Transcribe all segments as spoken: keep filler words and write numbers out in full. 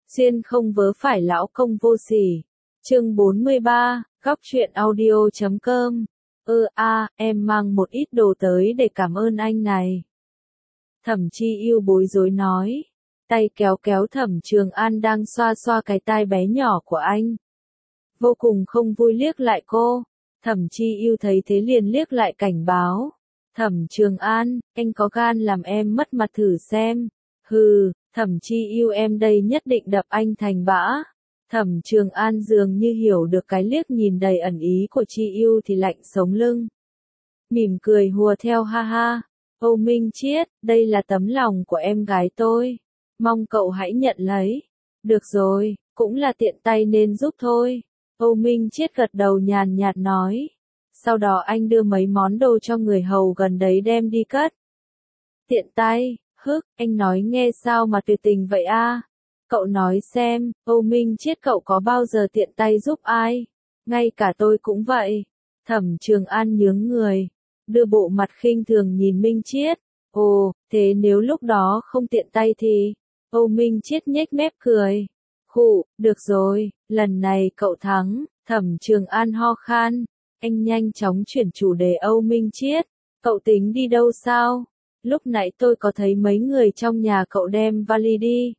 Xuyên không vớ phải lão công vô sỉ. Chương bốn mươi ba, góc truyện audio chấm com. Ơ a, em mang một ít đồ tới để cảm ơn anh này. Thẩm Chi Yêu bối rối nói. Tay kéo kéo Thẩm Trường An đang xoa xoa cái tai bé nhỏ của anh. Vô cùng không vui liếc lại cô. Thẩm Chi Yêu thấy thế liền liếc lại cảnh báo. Thẩm Trường An, anh có gan làm em mất mặt thử xem. Hừ, Thẩm Chi Yêu em đây nhất định đập anh thành bã. Thẩm Trường An dường như hiểu được cái liếc nhìn đầy ẩn ý của Chi Yêu thì lạnh sống lưng. Mỉm cười hùa theo ha ha. Âu Minh Chiết, đây là tấm lòng của em gái tôi. Mong cậu hãy nhận lấy. Được rồi, cũng là tiện tay nên giúp thôi. Âu Minh Chiết gật đầu nhàn nhạt nói. Sau đó anh đưa mấy món đồ cho người hầu gần đấy đem đi cất. Tiện tay, hức, anh nói nghe sao mà tuyệt tình vậy a? Cậu nói xem, Âu Minh Chiết cậu có bao giờ tiện tay giúp ai? Ngay cả tôi cũng vậy. Thẩm Trường An nhướng người, đưa bộ mặt khinh thường nhìn Minh Chiết. Ồ, thế nếu lúc đó không tiện tay thì? Âu Minh Chiết nhếch mép cười. Khụ, được rồi, lần này cậu thắng. Thẩm Trường An ho khan. Anh nhanh chóng chuyển chủ đề. Âu Minh Chiết, cậu tính đi đâu sao? Lúc nãy tôi có thấy mấy người trong nhà cậu đem vali đi.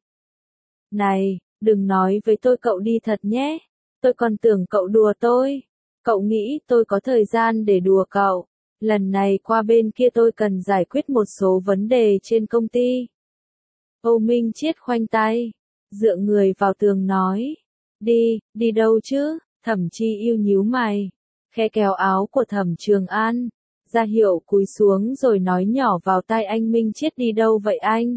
Này, đừng nói với tôi cậu đi thật nhé. Tôi còn tưởng cậu đùa tôi. Cậu nghĩ tôi có thời gian để đùa cậu. Lần này qua bên kia tôi cần giải quyết một số vấn đề trên công ty. Âu Minh Chiết khoanh tay, dựa người vào tường nói. Đi, đi đâu chứ? Thẩm Chi Yêu nhíu mày, khẽ kéo áo của Thẩm Trường An, ra hiệu cúi xuống rồi nói nhỏ vào tai anh. Minh Chiết đi đâu vậy anh?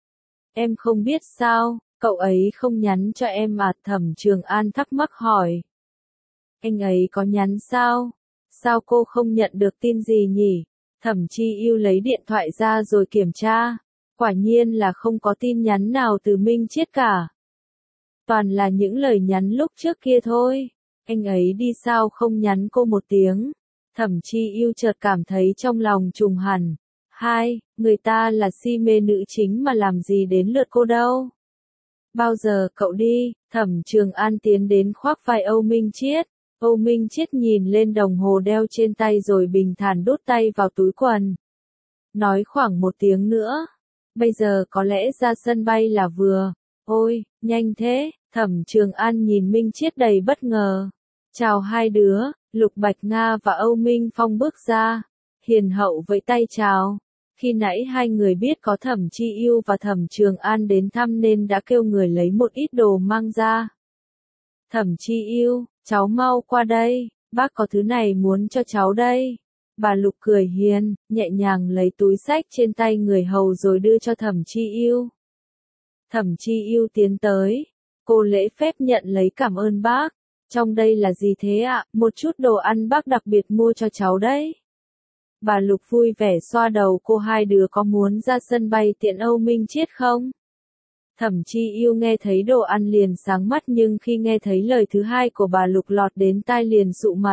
Em không biết sao, cậu ấy không nhắn cho em à? Thẩm Trường An thắc mắc hỏi. Anh ấy có nhắn sao? Sao cô không nhận được tin gì nhỉ? Thẩm Chi Yêu lấy điện thoại ra rồi kiểm tra. Quả nhiên là không có tin nhắn nào từ Minh Chiết cả. Toàn là những lời nhắn lúc trước kia thôi. Anh ấy đi sao không nhắn cô một tiếng? Thẩm Chi Yêu chợt cảm thấy trong lòng trùng hẳn. Hai, người ta là si mê nữ chính mà làm gì đến lượt cô đâu. Bao giờ cậu đi? Thẩm Trường An tiến đến khoác vai Âu Minh Chiết. Âu Minh Chiết nhìn lên đồng hồ đeo trên tay rồi bình thản đút tay vào túi quần. Nói khoảng một tiếng nữa. Bây giờ có lẽ ra sân bay là vừa. Ôi, nhanh thế. Thẩm Trường An nhìn Minh Chiết đầy bất ngờ. Chào hai đứa. Lục Bạch Nga và Âu Minh Phong bước ra. Hiền hậu vẫy tay chào. Khi nãy hai người biết có Thẩm Chi Yêu và Thẩm Trường An đến thăm nên đã kêu người lấy một ít đồ mang ra. Thẩm Chi Yêu, cháu mau qua đây, bác có thứ này muốn cho cháu đây. Bà Lục cười hiền, nhẹ nhàng lấy túi xách trên tay người hầu rồi đưa cho Thẩm Chi Yêu. Thẩm Chi Yêu tiến tới, cô lễ phép nhận lấy. Cảm ơn bác. Trong đây là gì thế ạ? Một chút đồ ăn bác đặc biệt mua cho cháu đấy. Bà Lục vui vẻ xoa đầu cô. Hai đứa có muốn ra sân bay tiện Âu Minh Chiết không? Thẩm Chi Yêu nghe thấy đồ ăn liền sáng mắt, nhưng khi nghe thấy lời thứ hai của bà Lục lọt đến tai liền sụ mặt.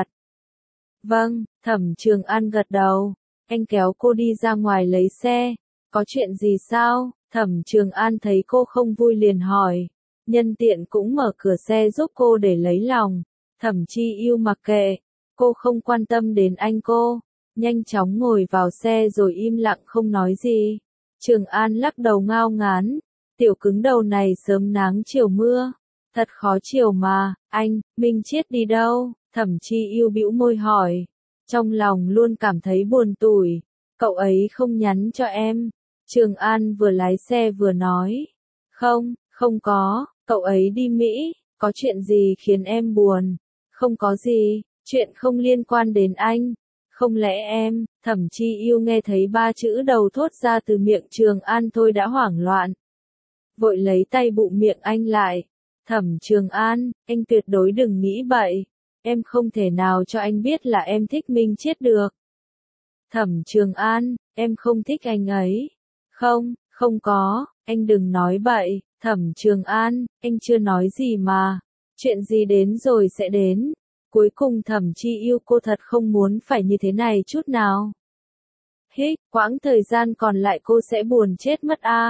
Vâng, Thẩm Trường An gật đầu. Anh kéo cô đi ra ngoài lấy xe. Có chuyện gì sao? Thẩm Trường An thấy cô không vui liền hỏi. Nhân tiện cũng mở cửa xe giúp cô để lấy lòng. Thẩm Chi Yêu mặc kệ. Cô không quan tâm đến anh cô. Nhanh chóng ngồi vào xe rồi im lặng không nói gì. Trường An lắc đầu ngao ngán. Tiểu cứng đầu này sớm nắng chiều mưa. Thật khó chịu mà. Anh, Minh Chiết đi đâu? Thẩm Chi Yêu bĩu môi hỏi. Trong lòng luôn cảm thấy buồn tủi. Cậu ấy không nhắn cho em. Trường An vừa lái xe vừa nói. Không, không có. Cậu ấy đi Mỹ. Có chuyện gì khiến em buồn? Không có gì. Chuyện không liên quan đến anh. Không lẽ em? Thẩm Chi Yêu nghe thấy ba chữ đầu thốt ra từ miệng Trường An thôi đã hoảng loạn. Vội lấy tay bụm miệng anh lại. Thẩm Trường An, anh tuyệt đối đừng nghĩ bậy. Em không thể nào cho anh biết là em thích Minh Chiết được. Thẩm Trường An, em không thích anh ấy. Không, không có, anh đừng nói bậy. Thẩm Trường An, anh chưa nói gì mà. Chuyện gì đến rồi sẽ đến. Cuối cùng Thẩm Chi Yêu cô thật không muốn phải như thế này chút nào. Hích, quãng thời gian còn lại cô sẽ buồn chết mất a.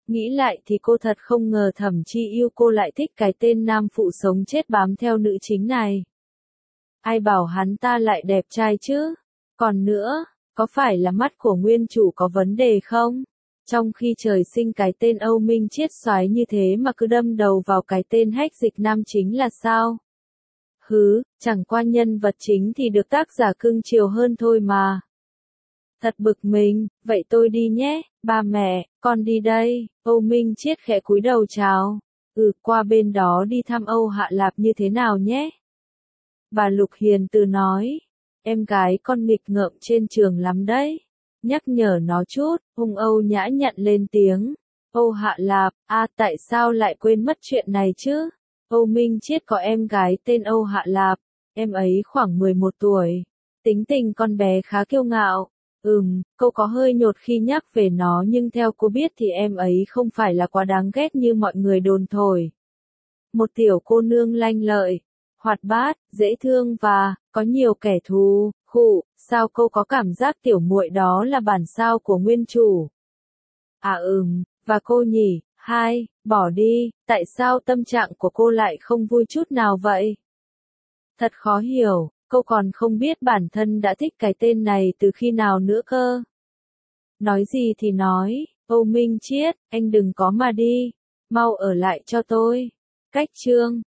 Nghĩ lại thì cô thật không ngờ Thẩm Chi Yêu cô lại thích cái tên nam phụ sống chết bám theo nữ chính này. Ai bảo hắn ta lại đẹp trai chứ? Còn nữa, có phải là mắt của nguyên chủ có vấn đề không? Trong khi trời sinh cái tên Âu Minh Chiết xoái như thế mà cứ đâm đầu vào cái tên hách dịch nam chính là sao? Hứ, chẳng qua nhân vật chính thì được tác giả cưng chiều hơn thôi mà. Thật bực mình, vậy tôi đi nhé, ba mẹ, con đi đây. Âu Minh Chiết khẽ cúi đầu chào. Ừ, qua bên đó đi thăm Âu Hạ Lạp như thế nào nhé? Bà Lục hiền từ nói, em gái con nghịch ngợm trên trường lắm đấy. Nhắc nhở nó chút, Ung Âu nhã nhặn lên tiếng. Âu Hạ Lạp, à tại sao lại quên mất chuyện này chứ? Âu Minh Chiết có em gái tên Âu Hạ Lạp, em ấy khoảng mười một tuổi. Tính tình con bé khá kiêu ngạo. Ừm, cô có hơi nhột khi nhắc về nó nhưng theo cô biết thì em ấy không phải là quá đáng ghét như mọi người đồn thổi. Một tiểu cô nương lanh lợi, hoạt bát, dễ thương và có nhiều kẻ thù. Khụ, sao cô có cảm giác tiểu muội đó là bản sao của nguyên chủ? À ừm, và cô nhỉ? Hai, bỏ đi, tại sao tâm trạng của cô lại không vui chút nào vậy? Thật khó hiểu, cô còn không biết bản thân đã thích cái tên này từ khi nào nữa cơ. Nói gì thì nói, Âu Minh Chiết, anh đừng có mà đi, mau ở lại cho tôi. Cách chương